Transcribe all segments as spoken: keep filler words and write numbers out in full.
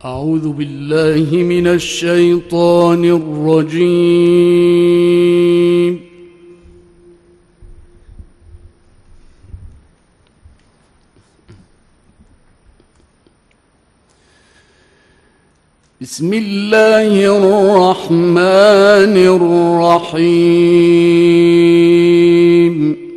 أعوذ بالله من الشيطان الرجيم. بسم الله الرحمن الرحيم.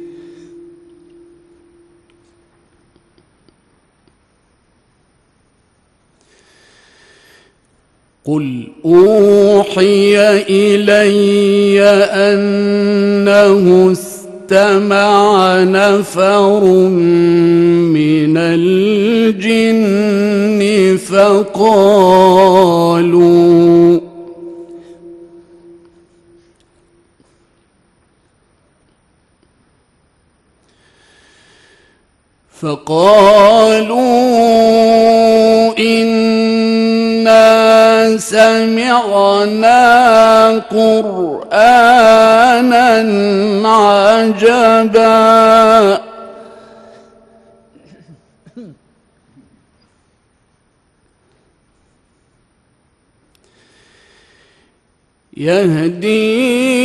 قل أوحي إلي أنه استمع نفر من الجن فقالوا فقالوا إنا سمعنا قرآنا عجبا يهدي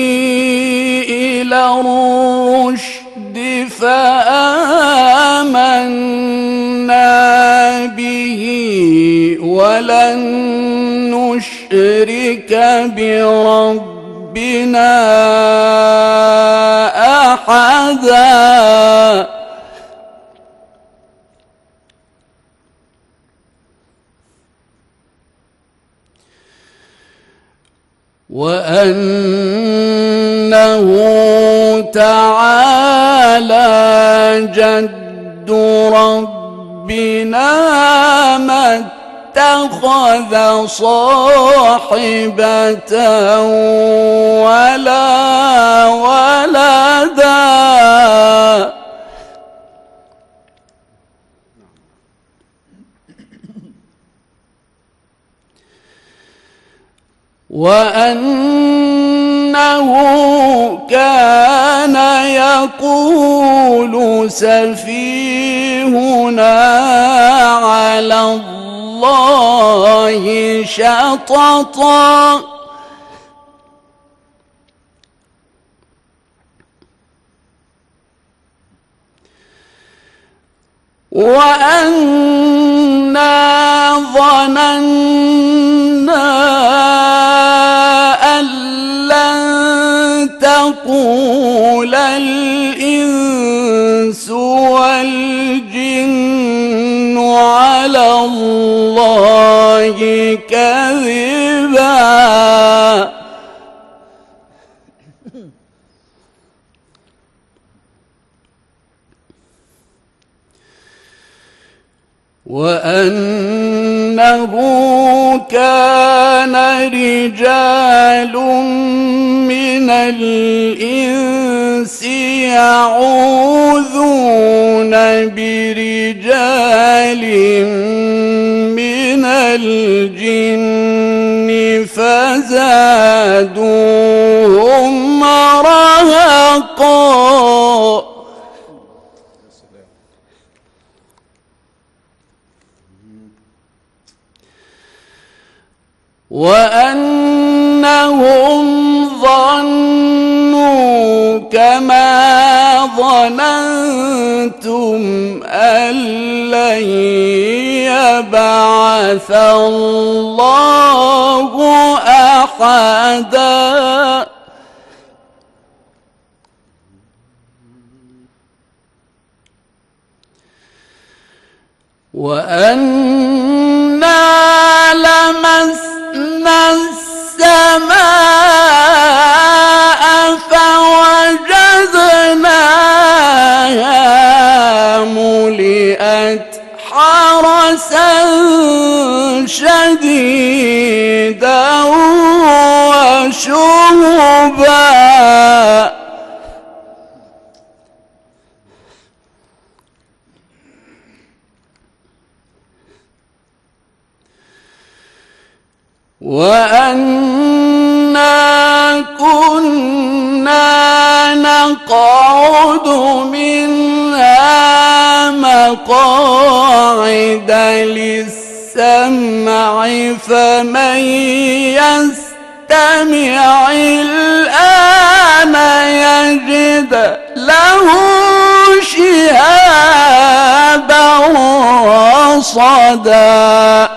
إلى الرشد فآمنا به ولن نشرك بربنا أحدا وأنه تعالى جد ربنا ما اتخذ صاحبة ولا ولدا وأنه كان يقول سفيهنا على الله شططا وأنا ظننا أن لن تقول الإنس والجن على الله كذبا وأنه كان رجال من الإنس يعوذون برجال من الجن فزادوهم رهقا وأنهم ظنوا كما ظننتم أن لن يبعث الله أحدا وأنا لمسنا السماء فوجدناها ملئت حرسا شديدا وشهبا وأنا كنا نقعد منها مقاعد للسماع السمع فمن يستمع الآن يجد له شهابا رصدا.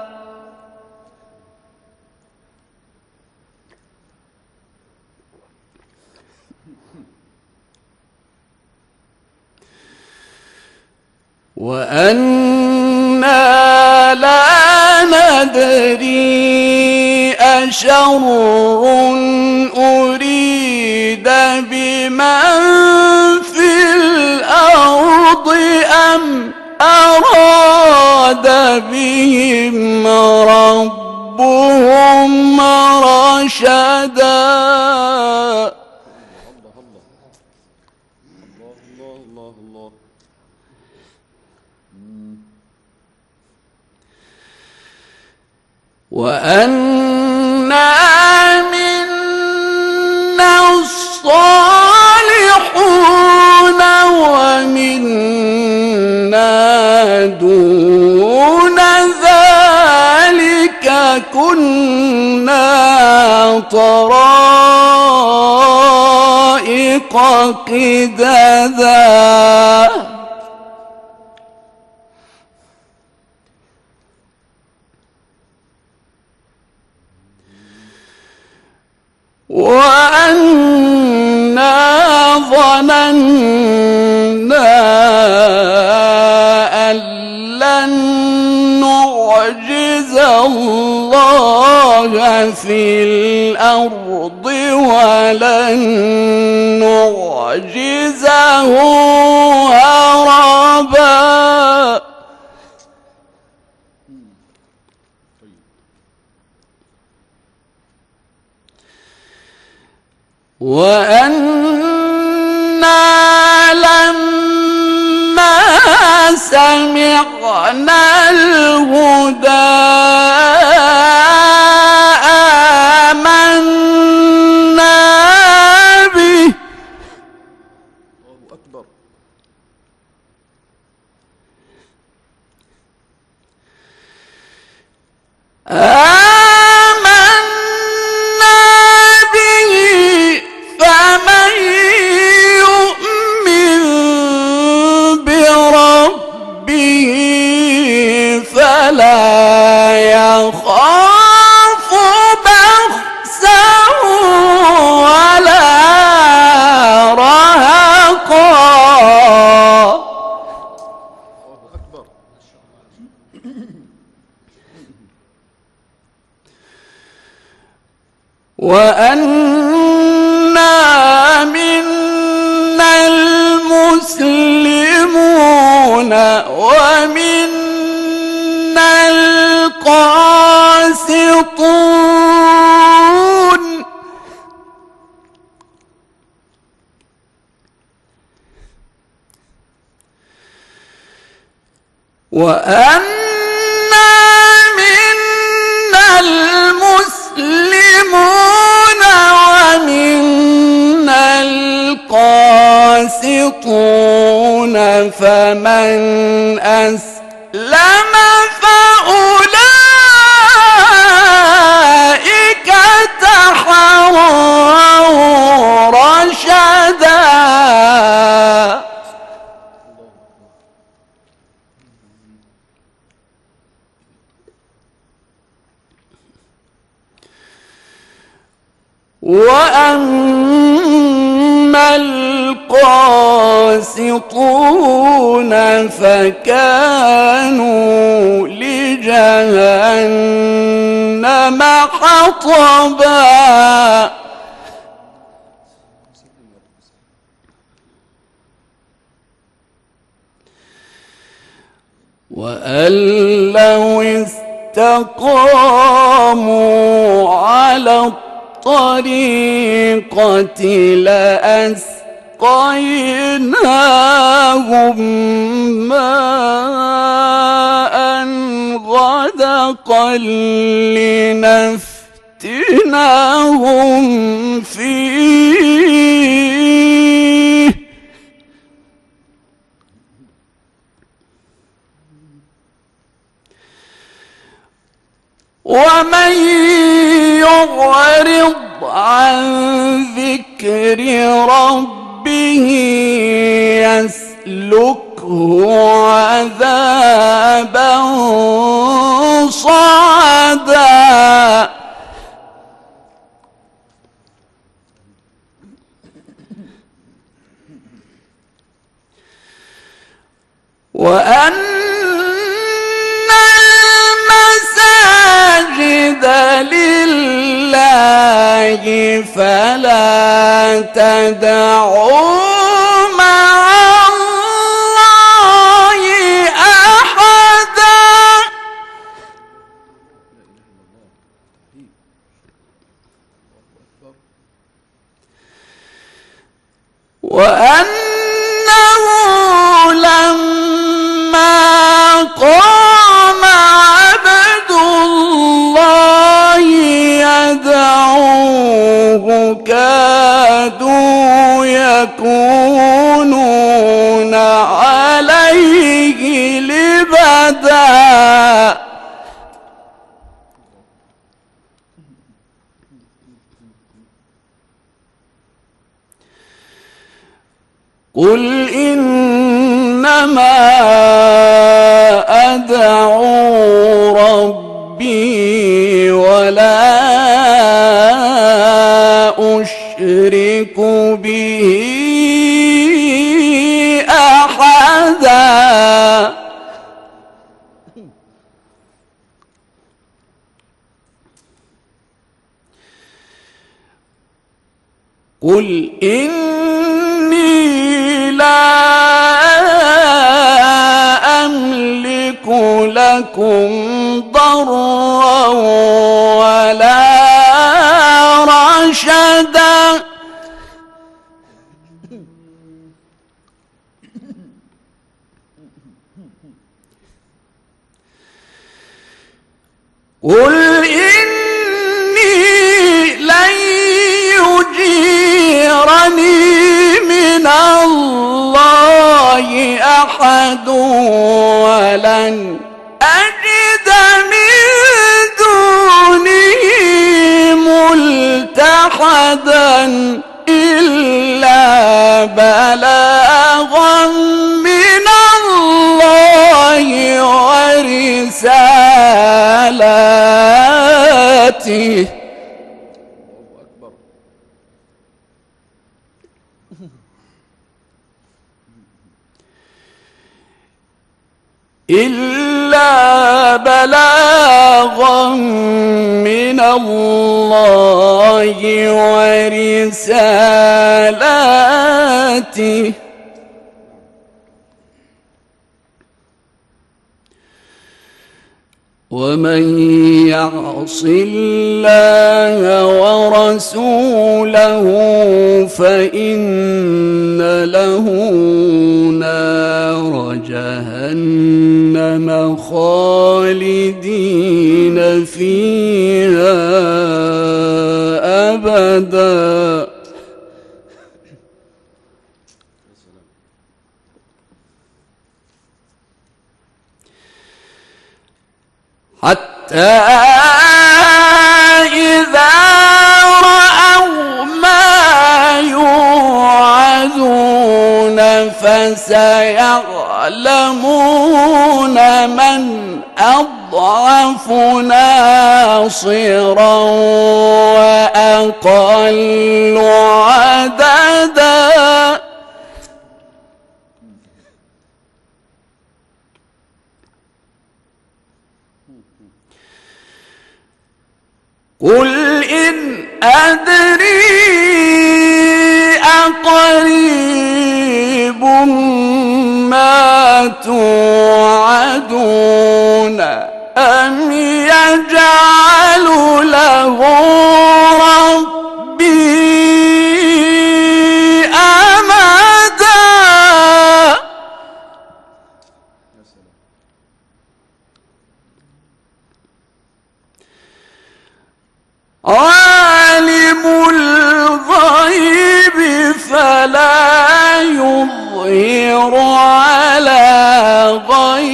وأنا لا ندري أشر أريد بمن في الأرض أم أراد بهم ربهم رشدا. وأنا منا الصالحون ومنا دون ذلك كنا طرائق قددا. وأنا ظننا أن لن نعجز الله في الأرض ولن نعجزه هربا. وأنا لما سمعنا الهدى آمنا به. الله أكبر. فلا يخاف بخسا ولا رهقا. وأنا منا المسلمون ومنا القاسطون. وأنا منا المسلمون ومنا القاسطون فمن أسلم فأولئك تحروا رشدا. وأما القاسطون فكانوا لجهنم حطبا. وأن لو استقاموا على الطريقة لأسقيناهم ماء غدقا لنفتناهم فيه. ومن يعرض عن ذكر ربه يسلكه عذابا صعدا وأن المساجد لله فلا تدعوا مع الله أحدا وأنه لما قام عبد الله يدعوه كادوا يكونون عليه لبدا قل إنما أدعو ربي ولا أشرك به أحدا قل إني لا أملك لكم ضرا ولا رشدا قل إني لن يجيرني من الله أحد ولن أجد من دونه ملتحدا إلا بلاغا من الله ورسالاته إلا بلاغا من الله ورسالاته ومن يعص الله ورسوله فإن له نار جهنم خالدين فيها أبدا حتى إذا رأوا ما يوعدون فسيعلمون من أضعف ناصرا وأقل عددا قل إن أدري أقريب ما توعدون أم يجعل له ربي أمدا عالم الغيب فلا يظهر على غيبه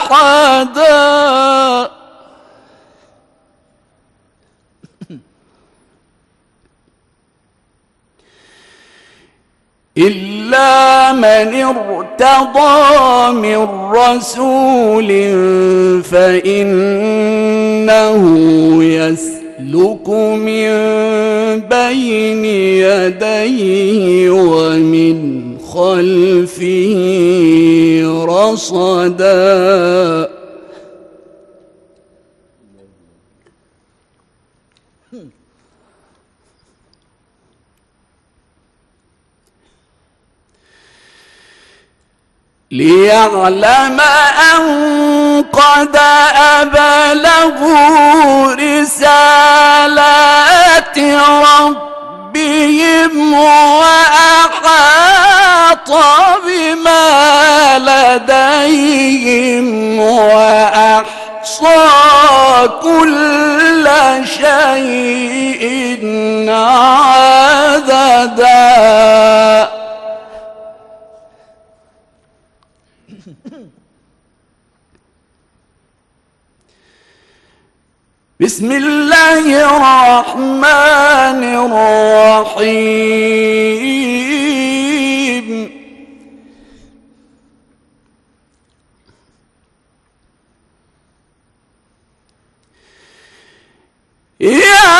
أحدا إلا من ارتضى من رسول فإنه يسلك من بين يديه ومن خلفه رصدا. ليعلم أن قد أبلغوا رسالات ربهم وأحاط بما لديهم وأحصى كل شيء عددا. بسم الله الرحمن الرحيم. يا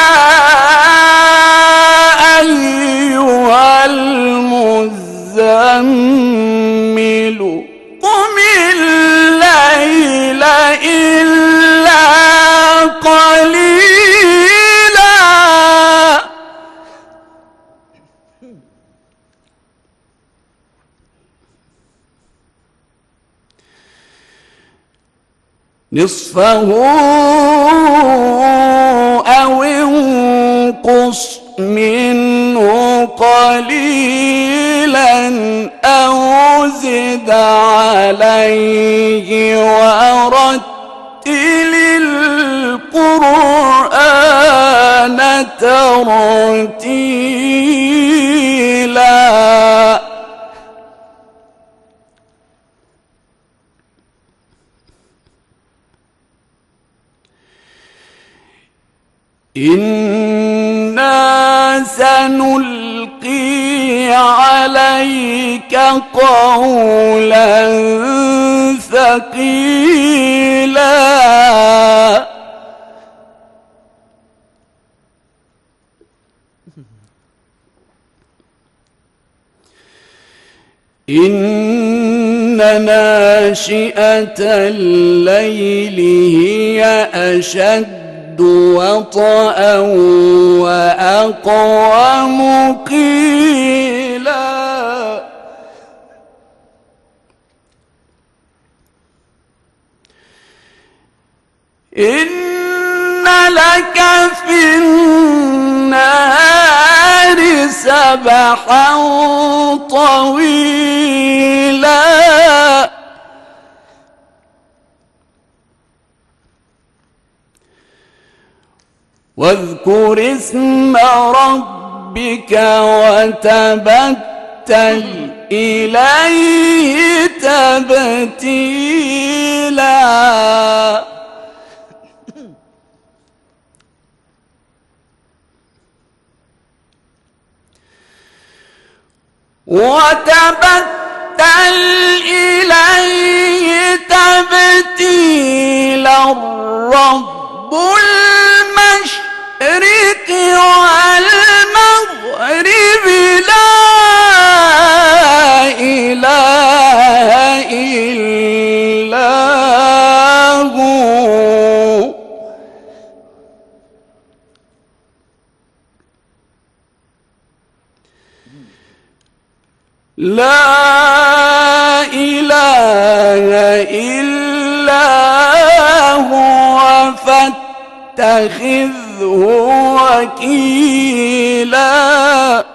أيها المزمل قم الليل إلا قليلا نصفه أو انقص منه قليلا أو زد عليه ورتل القرآن ترتيلا. إنا سنلقي عليك قولا ثقيلا. إن ناشئة الليل هي أشد وطئا وأقوم قيلا. إن لك في النهار سبحا طويلا واذكر اسم ربك وتبتل إليه تبتيلا. وتبتل إليه تبتيلا. رب المشرق والمغرب لا إله إلا هو لا إله إلا هو فاتخذه وكيلا.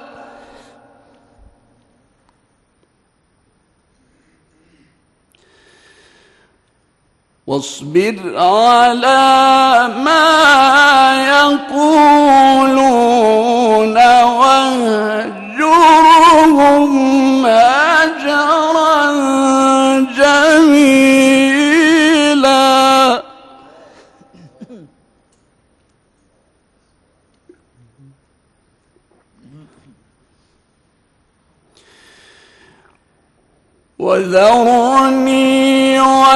واصبر على ما يقولون واهجرهم هجرا جميلا. وذرني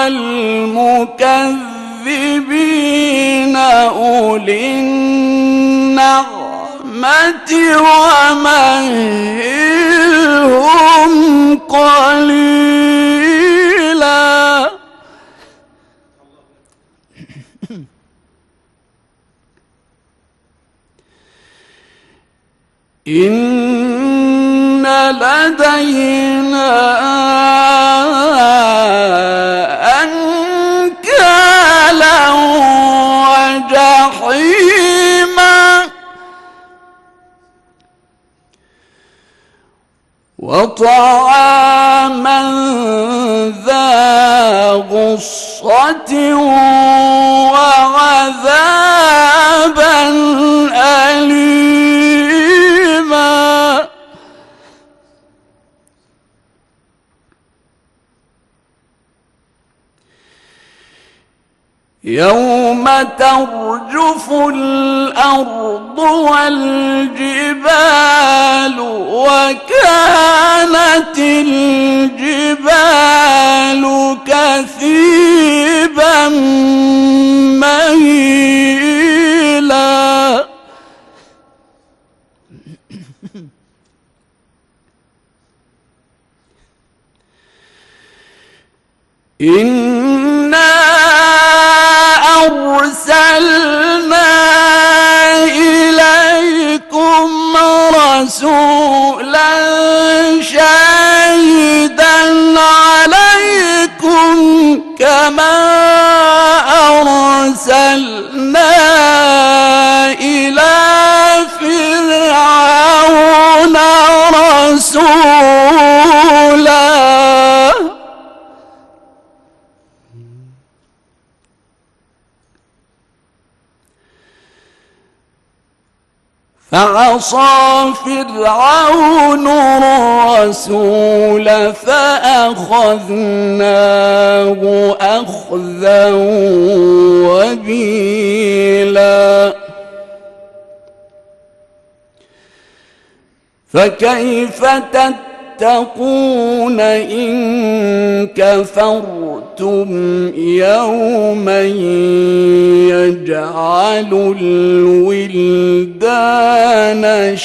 والمكذبين أولي النعمة ومهلهم قليلا. إن لدينا أنكالا وجحيما وطعاما ذا غصة وعذابا أليما. يوم ترجف الأرض والجبال وكانت الجبال كثيبا مهيلا. إنا أرسلنا إليكم رسولا شاهدا عليكم كما أرسلنا إلى فرعون رسولا. فعصى فرعون الرسول فأخذناه أخذا وبيلا. فكيف تتقون إن كفرتم يوما يجعل الولدان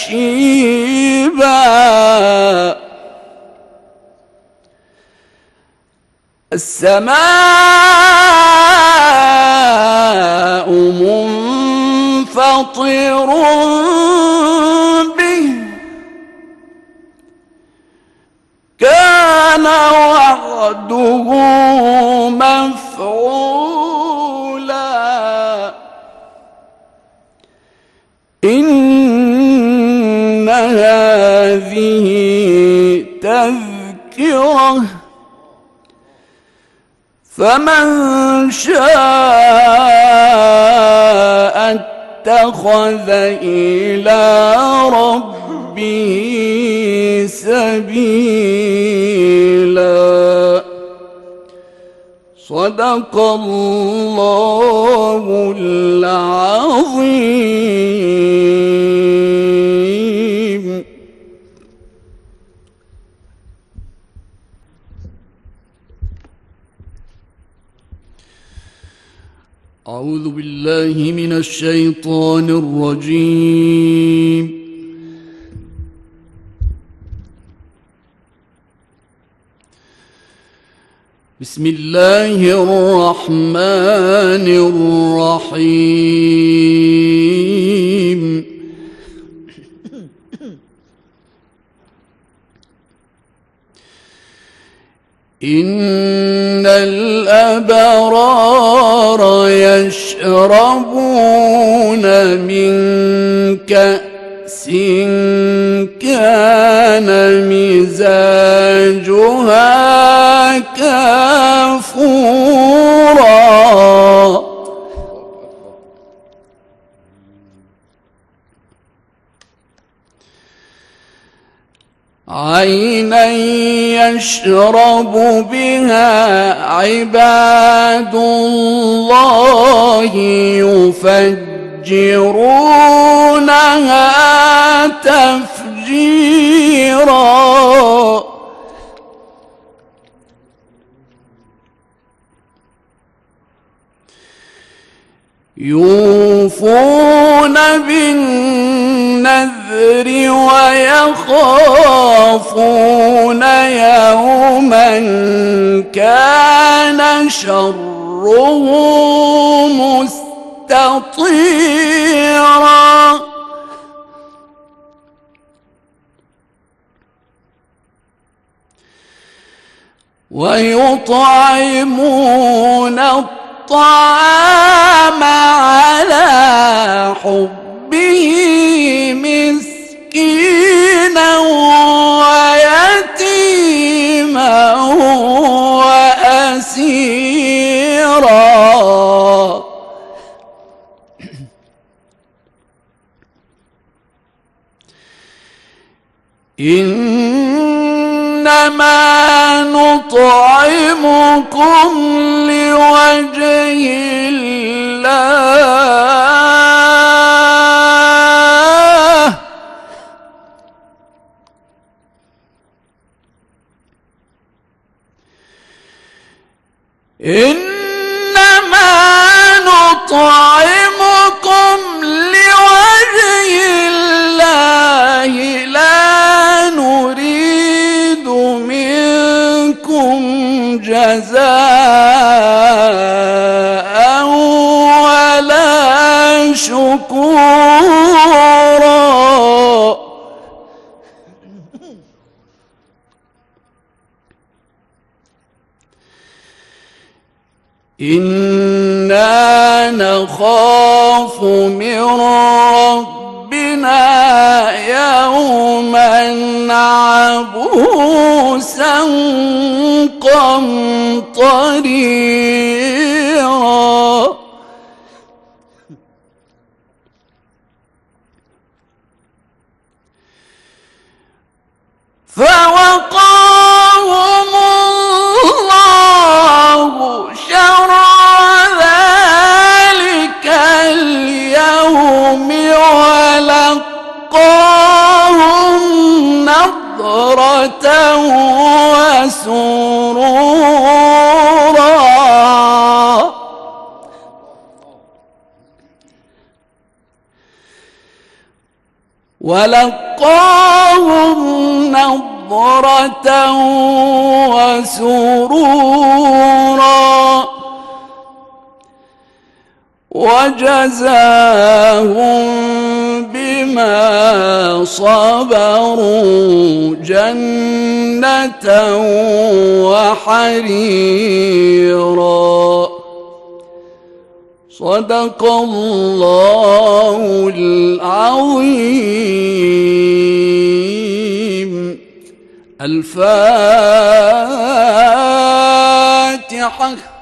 شيبا. السماء منفطر به كان وعده مفعولا. إن هذه تذكرة فمن شاء اتخذ إلى ربه سبيلا. صدق الله العظيم. أعوذ بالله من الشيطان الرجيم. بسم الله الرحمن الرحيم. إن الأبرار يشربون من كأس كان مزاجها كافورا. عينا يشرب بها عباد الله يفجرونها تفجيرا. يوفون بالنذر ويخافون يوما كان شره مستطيرا ويطعمون الطعام على حبه مسكينا ويتيما وأسيرا إنما نطعمكم لوجه الله إنما نطعمكم لوجه الله لا نريد منكم جزاء ولا شكورا إنا نخاف من ربنا يوما عبوسا قمطريرا فوقاهم الله شر ذلك اليوم ولقاهم نضرة وسرورا ولقاهم نضرة وسرورا وجزاهم بما صبروا جنة وحريرا صدق الله العظيم. الفاتحة.